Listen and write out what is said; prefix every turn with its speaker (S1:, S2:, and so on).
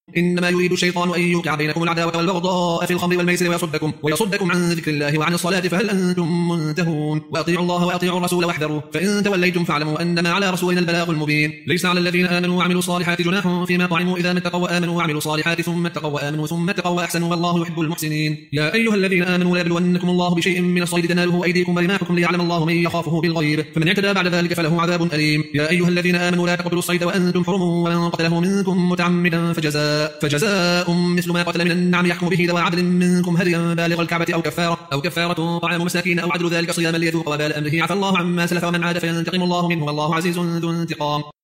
S1: إنما يريد الشيطان أن يوقع بينكم العداوة والبغضاء في الخمر والميسر ويصدكم عن ذكر الله وعن الصلاة فهل أنتم منتهون وأطيعوا الله وأطيعوا الرسول واحذروا فإن توليتم فاعلموا أنما على رسولنا البلاغ المبين ليس على الذين آمنوا وعملوا الصالحات جناح فيما طعموا إذا ما اتقوا وآمنوا وعملوا الصالحات ثم اتقوا وآمنوا ثم اتقوا وأحسنوا والله يحب المحسنين. يا أيها الذين آمنوا لا يبلونكم الله بشيء من الصيد تناله أيديكم ورماحكم ليعلم الله من يخافه بالغيب فمن اعتدى بعد ذلك فله عذاب أليم. يا أيها الذين آمنوا لا تقتلوا الصيد وأنتم حرم ومن قتله منكم متعمدا فجزاء مثل ما قتل من النعم يحكم به ذوى عدل منكم هديا بالغ الكعبة أو كفارة طعام مساكين أو عدل ذلك صياما ليذوق وبال أمره عفى الله عما سلف ومن عاد فينتقم الله منه والله عزيز ذو انتقام.